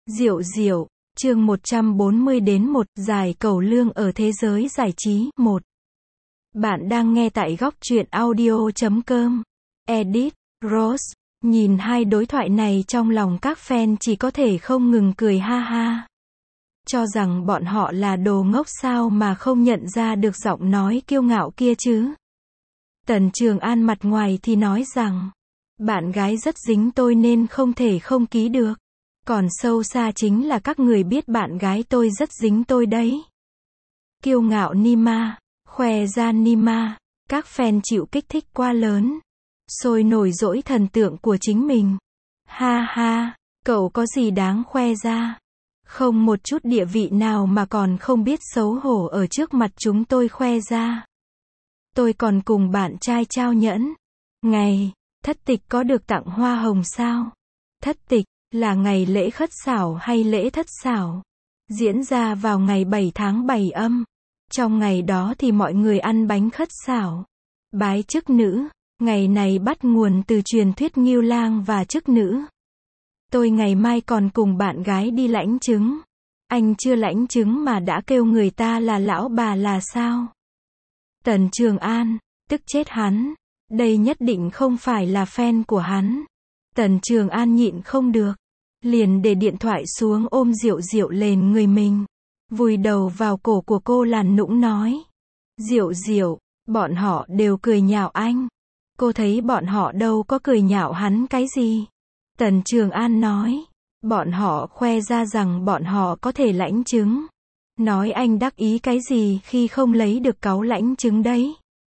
Diệu diệu, chương 140-1, giải cẩu lương ở thế giới giải trí, 1. Bạn đang nghe tại góc truyện audio.com. Edit, Rose. Nhìn hai đối thoại này trong lòng các fan chỉ có thể không ngừng cười ha ha. Cho rằng bọn họ là đồ ngốc sao mà không nhận ra được giọng nói kiêu ngạo kia chứ. Tần Trường An mặt ngoài thì nói rằng, bạn gái rất dính tôi nên không thể không ký được. Còn sâu xa chính là các người biết bạn gái tôi rất dính tôi đấy. Kiêu ngạo Nima, khoe ra Nima, các fan chịu kích thích quá lớn. Sôi nổi dỗi thần tượng của chính mình. Ha ha, cậu có gì đáng khoe ra? Không một chút địa vị nào mà còn không biết xấu hổ ở trước mặt chúng tôi khoe ra. Tôi còn cùng bạn trai trao nhẫn. Ngày thất tịch có được tặng hoa hồng sao? Thất tịch là ngày lễ khất xảo hay lễ thất xảo? Diễn ra vào ngày 7 tháng 7 âm. Trong ngày đó thì mọi người ăn bánh khất xảo, bái chức nữ. Ngày này bắt nguồn từ truyền thuyết Ngưu Lang và chức nữ. Tôi ngày mai còn cùng bạn gái đi lãnh chứng. Anh chưa lãnh chứng mà đã kêu người ta là lão bà là sao? Tần Trường An, tức chết hắn. Đây nhất định không phải là fan của hắn. Tần Trường An nhịn không được. Liền để điện thoại xuống ôm Diệu Diệu lên người mình. Vùi đầu vào cổ của cô làm nũng nói. Diệu Diệu, bọn họ đều cười nhạo anh. Cô thấy bọn họ đâu có cười nhạo hắn cái gì. Tần Trường An nói. Bọn họ khoe ra rằng bọn họ có thể lãnh chứng. Nói anh đắc ý cái gì khi không lấy được cáu lãnh chứng đấy.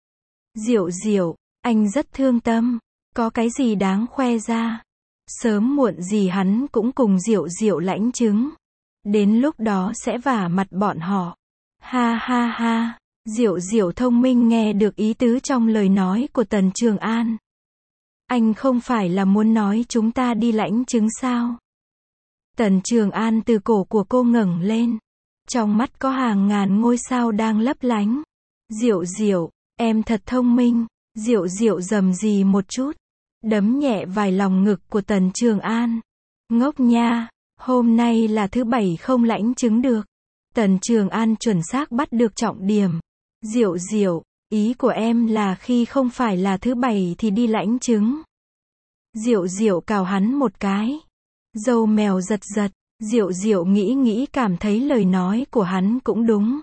Diệu Diệu, anh rất thương tâm. Có cái gì đáng khoe ra. Sớm muộn gì hắn cũng cùng Diệu Diệu lãnh chứng. Đến lúc đó sẽ vả mặt bọn họ. Ha ha ha. Diệu Diệu thông minh nghe được ý tứ trong lời nói của Tần Trường An. Anh không phải là muốn nói chúng ta đi lãnh chứng sao? Tần Trường An từ cổ của cô ngẩng lên. Trong mắt có hàng ngàn ngôi sao đang lấp lánh. Diệu Diệu, em thật thông minh. Diệu Diệu rầm rì một chút. Đấm nhẹ vài lòng ngực của Tần Trường An. Ngốc nha, hôm nay là thứ bảy không lãnh chứng được. Tần Trường An chuẩn xác bắt được trọng điểm. Diệu Diệu, ý của em là khi không phải là thứ bảy thì đi lãnh chứng. Diệu Diệu cào hắn một cái. Râu mèo giật giật. Diệu Diệu nghĩ cảm thấy lời nói của hắn cũng đúng.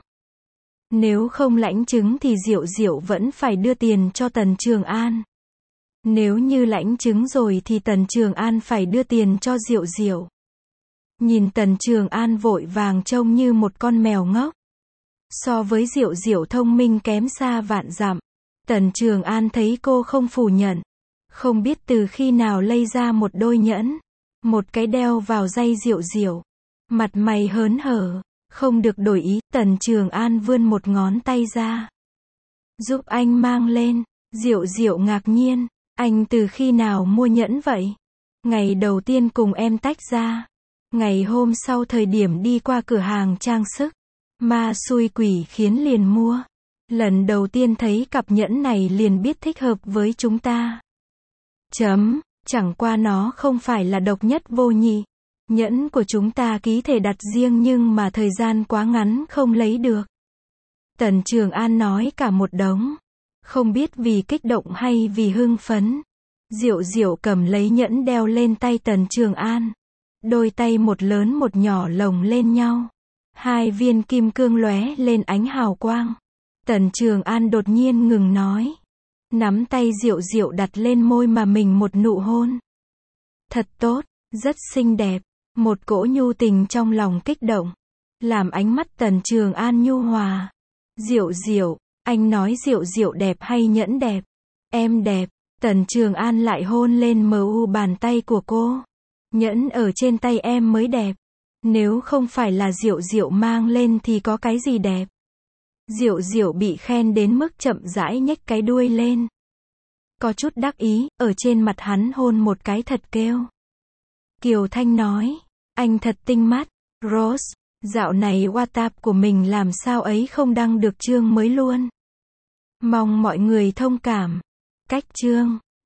Nếu không lãnh chứng thì Diệu Diệu vẫn phải đưa tiền cho Tần Trường An. Nếu như lãnh chứng rồi thì Tần Trường An phải đưa tiền cho Diệu Diệu. Nhìn Tần Trường An vội vàng trông như một con mèo ngốc. So với Diệu Diệu thông minh kém xa vạn dặm. Tần Trường An thấy cô không phủ nhận. Không biết từ khi nào lây ra một đôi nhẫn. Một cái đeo vào dây Diệu Diệu. Mặt mày hớn hở. Không được đổi ý, Tần Trường An vươn một ngón tay ra. Giúp anh mang lên. Diệu Diệu ngạc nhiên. Anh từ khi nào mua nhẫn vậy? Ngày đầu tiên cùng em tách ra. Ngày hôm sau thời điểm đi qua cửa hàng trang sức. Ma xui quỷ khiến liền mua. Lần đầu tiên thấy cặp nhẫn này liền biết thích hợp với chúng ta. Chẳng qua nó không phải là độc nhất vô nhị. Nhẫn của chúng ta ký thể đặt riêng nhưng mà thời gian quá ngắn không lấy được. Tần Trường An nói cả một đống. Không biết vì kích động hay vì hưng phấn. Diệu Diệu cầm lấy nhẫn đeo lên tay Tần Trường An. Đôi tay một lớn một nhỏ lồng lên nhau. Hai viên kim cương lóe lên ánh hào quang. Tần Trường An đột nhiên ngừng nói. Nắm tay Diệu Diệu đặt lên môi mà mình một nụ hôn. Thật tốt, rất xinh đẹp. Một cỗ nhu tình trong lòng kích động. Làm ánh mắt Tần Trường An nhu hòa. Diệu Diệu, anh nói Diệu Diệu đẹp hay nhẫn đẹp? Em đẹp. Tần Trường An lại hôn lên mu bàn tay của cô. Nhẫn ở trên tay em mới đẹp. Nếu không phải là Diệu Diệu mang lên thì có cái gì đẹp? Diệu Diệu bị khen đến mức chậm rãi nhếch cái đuôi lên. Có chút đắc ý, ở trên mặt hắn hôn một cái thật kêu. Kiều Thanh nói, anh thật tinh mắt. Rose, dạo này WhatsApp của mình làm sao ấy không đăng được chương mới luôn. Mong mọi người thông cảm. Cách chương.